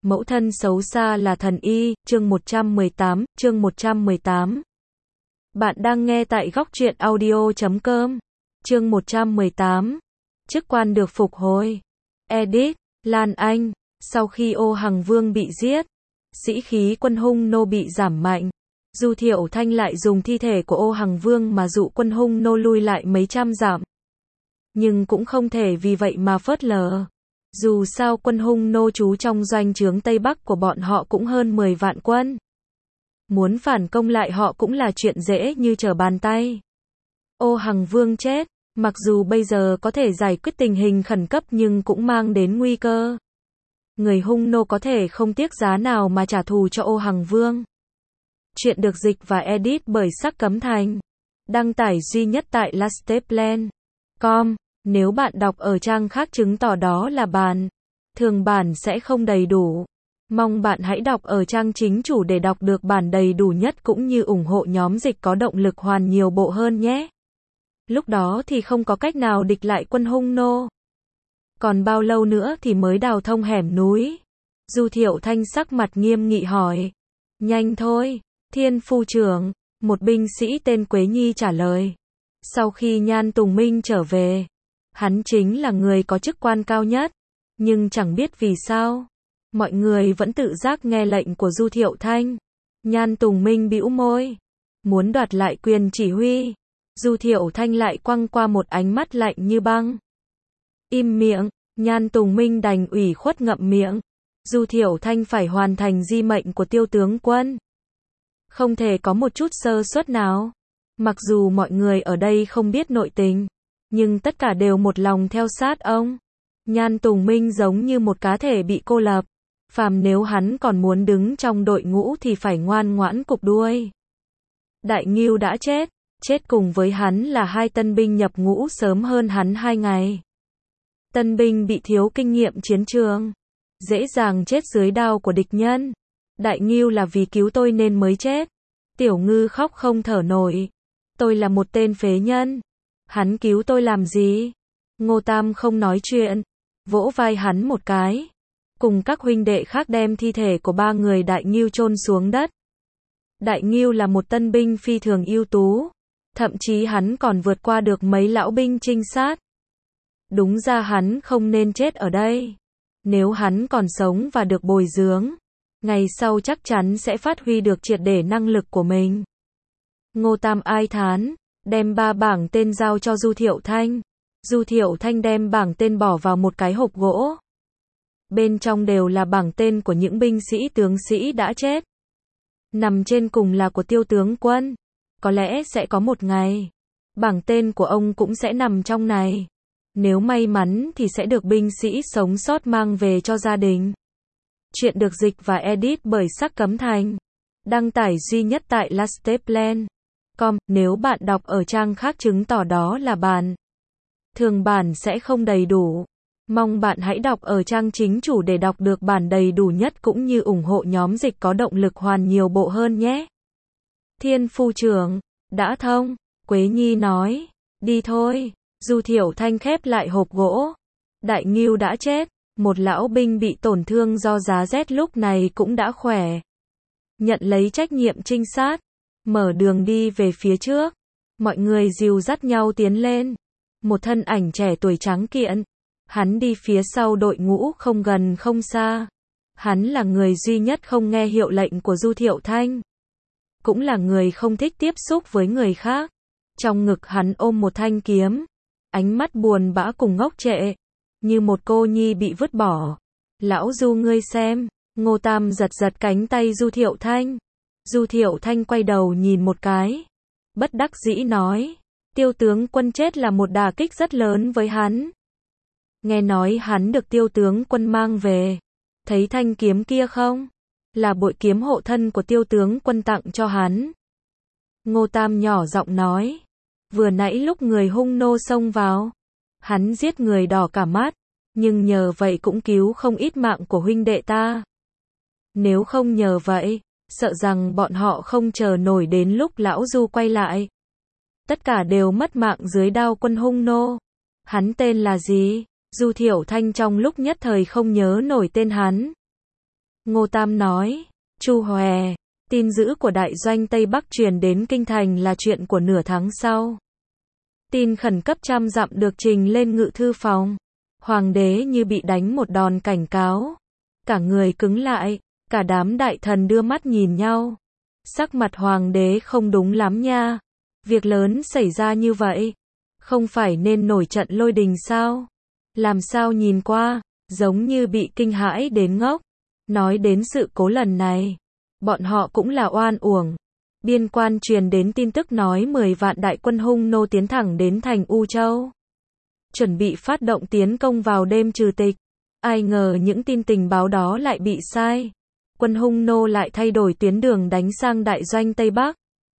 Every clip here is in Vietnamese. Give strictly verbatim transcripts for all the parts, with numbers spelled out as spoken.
Mẫu thân xấu xa là thần y, chương một trăm mười tám, chương một trăm mười tám. Bạn đang nghe tại góc truyện audio chấm com. Chương một trăm mười tám. Chức quan được phục hồi. Edit, Lan Anh. Sau khi Ô Hằng Vương bị giết, sĩ khí quân Hung Nô bị giảm mạnh. Du Thiệu Thanh lại dùng thi thể của Ô Hằng Vương mà dụ quân Hung Nô lui lại mấy trăm dặm. Nhưng cũng không thể vì vậy mà phớt lờ. Dù sao quân Hung Nô trú trong doanh trướng Tây Bắc của bọn họ cũng hơn mười vạn quân. Muốn phản công lại họ cũng là chuyện dễ như trở bàn tay. Ô Hằng Vương chết, mặc dù bây giờ có thể giải quyết tình hình khẩn cấp nhưng cũng mang đến nguy cơ. Người Hung Nô có thể không tiếc giá nào mà trả thù cho Ô Hằng Vương. Chuyện được dịch và edit bởi Sắc Cấm Thành. Đăng tải duy nhất tại lasteplan chấm com. Nếu bạn đọc ở trang khác chứng tỏ đó là bản thường bản sẽ không đầy đủ. Mong bạn hãy đọc ở trang chính chủ để đọc được bản đầy đủ nhất cũng như ủng hộ nhóm dịch có động lực hoàn nhiều bộ hơn nhé. Lúc đó thì không có cách nào địch lại quân Hung Nô. Còn bao lâu nữa thì mới đào thông hẻm núi? Du Thiệu Thanh sắc mặt nghiêm nghị hỏi. Nhanh thôi, Thiên Phu trưởng, một binh sĩ tên Quế Nhi trả lời. Sau khi Nhan Tùng Minh trở về, hắn chính là người có chức quan cao nhất, nhưng chẳng biết vì sao, mọi người vẫn tự giác nghe lệnh của Du Thiệu Thanh. Nhan Tùng Minh bĩu môi, muốn đoạt lại quyền chỉ huy. Du Thiệu Thanh lại quăng qua một ánh mắt lạnh như băng. Im miệng, Nhan Tùng Minh đành ủy khuất ngậm miệng. Du Thiệu Thanh phải hoàn thành di mệnh của Tiêu tướng quân. Không thể có một chút sơ suất nào. Mặc dù mọi người ở đây không biết nội tình, nhưng tất cả đều một lòng theo sát ông. Nhan Tùng Minh giống như một cá thể bị cô lập. Phàm nếu hắn còn muốn đứng trong đội ngũ thì phải ngoan ngoãn cụp đuôi. Đại Ngưu đã chết, chết cùng với hắn là hai tân binh nhập ngũ sớm hơn hắn hai ngày. Tân binh bị thiếu kinh nghiệm chiến trường, dễ dàng chết dưới đao của địch nhân. Đại Ngưu là vì cứu tôi nên mới chết. Tiểu Ngư khóc không thở nổi. Tôi là một tên phế nhân. Hắn cứu tôi làm gì? Ngô Tam không nói chuyện, vỗ vai hắn một cái. Cùng các huynh đệ khác đem thi thể của ba người Đại Ngưu chôn xuống đất. Đại Ngưu là một tân binh phi thường ưu tú. Thậm chí hắn còn vượt qua được mấy lão binh trinh sát. Đúng ra hắn không nên chết ở đây. Nếu hắn còn sống và được bồi dưỡng, ngày sau chắc chắn sẽ phát huy được triệt để năng lực của mình. Ngô Tam ai thán, đem ba bảng tên giao cho Du Thiệu Thanh. Du Thiệu Thanh đem bảng tên bỏ vào một cái hộp gỗ. Bên trong đều là bảng tên của những binh sĩ tướng sĩ đã chết. Nằm trên cùng là của Tiêu tướng quân. Có lẽ sẽ có một ngày, bảng tên của ông cũng sẽ nằm trong này. Nếu may mắn thì sẽ được binh sĩ sống sót mang về cho gia đình. Chuyện được dịch và edit bởi Sắc Cấm Thành. Đăng tải duy nhất tại lasteplan chấm com. Nếu bạn đọc ở trang khác chứng tỏ đó là bản thường bản sẽ không đầy đủ. Mong bạn hãy đọc ở trang chính chủ để đọc được bản đầy đủ nhất cũng như ủng hộ nhóm dịch có động lực hoàn nhiều bộ hơn nhé. Thiên Phu trưởng, đã thông, Quế Nhi nói. Đi thôi. Du Thiệu Thanh khép lại hộp gỗ. Đại Ngưu đã chết, một lão binh bị tổn thương do giá rét lúc này cũng đã khỏe. Nhận lấy trách nhiệm trinh sát, mở đường đi về phía trước. Mọi người dìu dắt nhau tiến lên. Một thân ảnh trẻ tuổi trắng kiện. Hắn đi phía sau đội ngũ không gần không xa. Hắn là người duy nhất không nghe hiệu lệnh của Du Thiệu Thanh. Cũng là người không thích tiếp xúc với người khác. Trong ngực hắn ôm một thanh kiếm. Ánh mắt buồn bã cùng ngốc trệ. Như một cô nhi bị vứt bỏ. Lão Du ngươi xem. Ngô Tam giật giật cánh tay Du Thiệu Thanh. Du Thiệu Thanh quay đầu nhìn một cái. Bất đắc dĩ nói. Tiêu tướng quân chết là một đả kích rất lớn với hắn. Nghe nói hắn được Tiêu tướng quân mang về. Thấy thanh kiếm kia không? Là bội kiếm hộ thân của Tiêu tướng quân tặng cho hắn. Ngô Tam nhỏ giọng nói. Vừa nãy lúc người Hung Nô xông vào, hắn giết người đỏ cả mắt, nhưng nhờ vậy cũng cứu không ít mạng của huynh đệ ta. Nếu không nhờ vậy, sợ rằng bọn họ không chờ nổi đến lúc lão Du quay lại. Tất cả đều mất mạng dưới đao quân Hung Nô. Hắn tên là gì? Du Thiệu Thanh trong lúc nhất thời không nhớ nổi tên hắn. Ngô Tam nói, Chu Hòe, tin dữ của đại doanh Tây Bắc truyền đến kinh thành là chuyện của nửa tháng sau. Tin khẩn cấp trăm dặm được trình lên ngự thư phòng. Hoàng đế như bị đánh một đòn cảnh cáo. Cả người cứng lại, cả đám đại thần đưa mắt nhìn nhau. Sắc mặt hoàng đế không đúng lắm nha. Việc lớn xảy ra như vậy. Không phải nên nổi trận lôi đình sao? Làm sao nhìn qua, giống như bị kinh hãi đến ngốc. Nói đến sự cố lần này, bọn họ cũng là oan uổng. Biên quan truyền đến tin tức nói mười vạn đại quân Hung Nô tiến thẳng đến thành U Châu. Chuẩn bị phát động tiến công vào đêm trừ tịch. Ai ngờ những tin tình báo đó lại bị sai. Quân Hung Nô lại thay đổi tuyến đường đánh sang đại doanh Tây Bắc.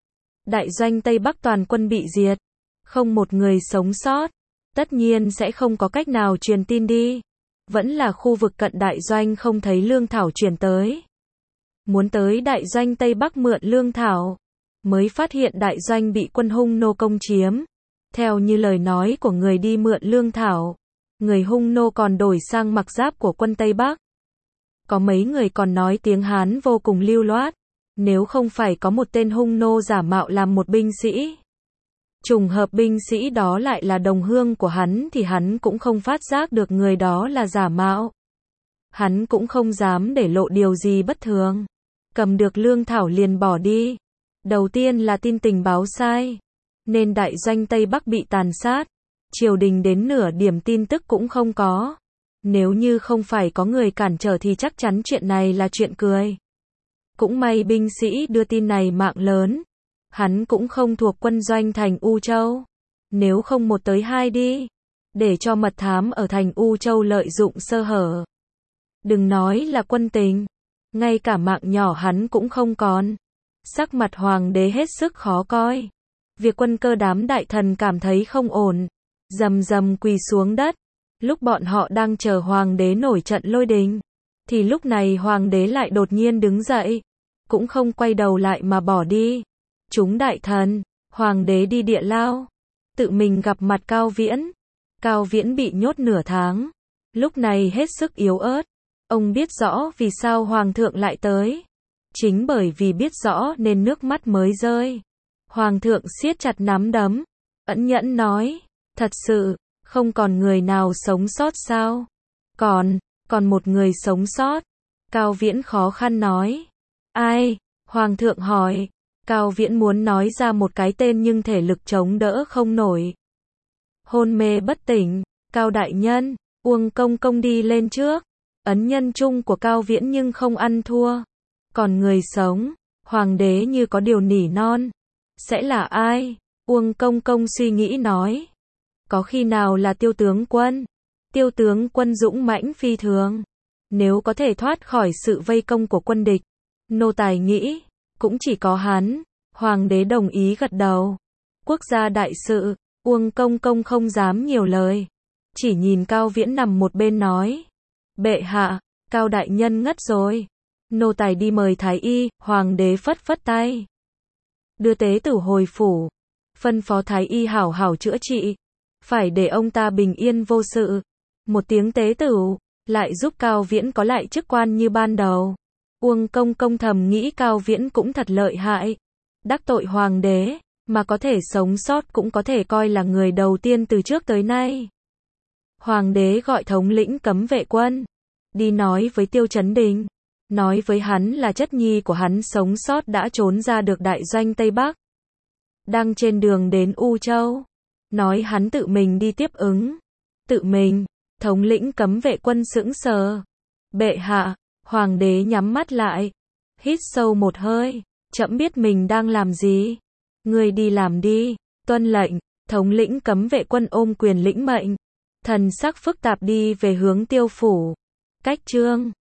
Đại doanh Tây Bắc toàn quân bị diệt. Không một người sống sót. Tất nhiên sẽ không có cách nào truyền tin đi. Vẫn là khu vực cận đại doanh không thấy lương thảo truyền tới. Muốn tới đại doanh Tây Bắc mượn lương thảo. Mới phát hiện đại doanh bị quân Hung Nô công chiếm. Theo như lời nói của người đi mượn lương thảo, người Hung Nô còn đổi sang mặc giáp của quân Tây Bắc. Có mấy người còn nói tiếng Hán vô cùng lưu loát. Nếu không phải có một tên Hung Nô giả mạo làm một binh sĩ. Trùng hợp binh sĩ đó lại là đồng hương của hắn thì hắn cũng không phát giác được người đó là giả mạo. Hắn cũng không dám để lộ điều gì bất thường. Cầm được lương thảo liền bỏ đi. Đầu tiên là tin tình báo sai. Nên đại doanh Tây Bắc bị tàn sát. Triều đình đến nửa điểm tin tức cũng không có. Nếu như không phải có người cản trở thì chắc chắn chuyện này là chuyện cười. Cũng may binh sĩ đưa tin này mạng lớn. Hắn cũng không thuộc quân doanh thành U Châu. Nếu không một tới hai đi. Để cho mật thám ở thành U Châu lợi dụng sơ hở. Đừng nói là quân tình. Ngay cả mạng nhỏ hắn cũng không còn. Sắc mặt hoàng đế hết sức khó coi. Việc quân cơ đám đại thần cảm thấy không ổn. Rầm rầm quỳ xuống đất. Lúc bọn họ đang chờ hoàng đế nổi trận lôi đình. Thì lúc này hoàng đế lại đột nhiên đứng dậy. Cũng không quay đầu lại mà bỏ đi. Chúng đại thần, hoàng đế đi địa lao. Tự mình gặp mặt Cao Viễn. Cao Viễn bị nhốt nửa tháng. Lúc này hết sức yếu ớt. Ông biết rõ vì sao hoàng thượng lại tới. Chính bởi vì biết rõ nên nước mắt mới rơi. Hoàng thượng siết chặt nắm đấm. Ẩn nhẫn nói. Thật sự, không còn người nào sống sót sao? Còn, còn một người sống sót. Cao Viễn khó khăn nói. Ai? Hoàng thượng hỏi. Cao Viễn muốn nói ra một cái tên nhưng thể lực chống đỡ không nổi. Hôn mê bất tỉnh. Cao đại nhân, Uông công công đi lên trước. Ấn nhân chung của Cao Viễn nhưng không ăn thua. Còn người sống, hoàng đế như có điều nỉ non. Sẽ là ai? Uông công công suy nghĩ nói. Có khi nào là Tiêu tướng quân? Tiêu tướng quân dũng mãnh phi thường. Nếu có thể thoát khỏi sự vây công của quân địch. Nô tài nghĩ, cũng chỉ có hắn. Hoàng đế đồng ý gật đầu. Quốc gia đại sự, Uông công công không dám nhiều lời. Chỉ nhìn Cao Viễn nằm một bên nói. Bệ hạ, Cao đại nhân ngất rồi. Nô tài đi mời thái y. Hoàng đế phất phất tay. Đưa tế tử hồi phủ. Phân phó thái y hảo hảo chữa trị. Phải để ông ta bình yên vô sự. Một tiếng tế tử, lại giúp Cao Viễn có lại chức quan như ban đầu. Uông công công thầm nghĩ Cao Viễn cũng thật lợi hại. Đắc tội hoàng đế, mà có thể sống sót cũng có thể coi là người đầu tiên từ trước tới nay. Hoàng đế gọi thống lĩnh cấm vệ quân. Đi nói với Tiêu Chấn Đình. Nói với hắn là chất nhi của hắn sống sót đã trốn ra được đại doanh Tây Bắc. Đang trên đường đến U Châu. Nói hắn tự mình đi tiếp ứng. Tự mình, thống lĩnh cấm vệ quân sững sờ. Bệ hạ, hoàng đế nhắm mắt lại. Hít sâu một hơi. Trẫm biết mình đang làm gì. Ngươi đi làm đi. Tuân lệnh, thống lĩnh cấm vệ quân ôm quyền lĩnh mệnh. Thần sắc phức tạp đi về hướng Tiêu phủ. Cách trương.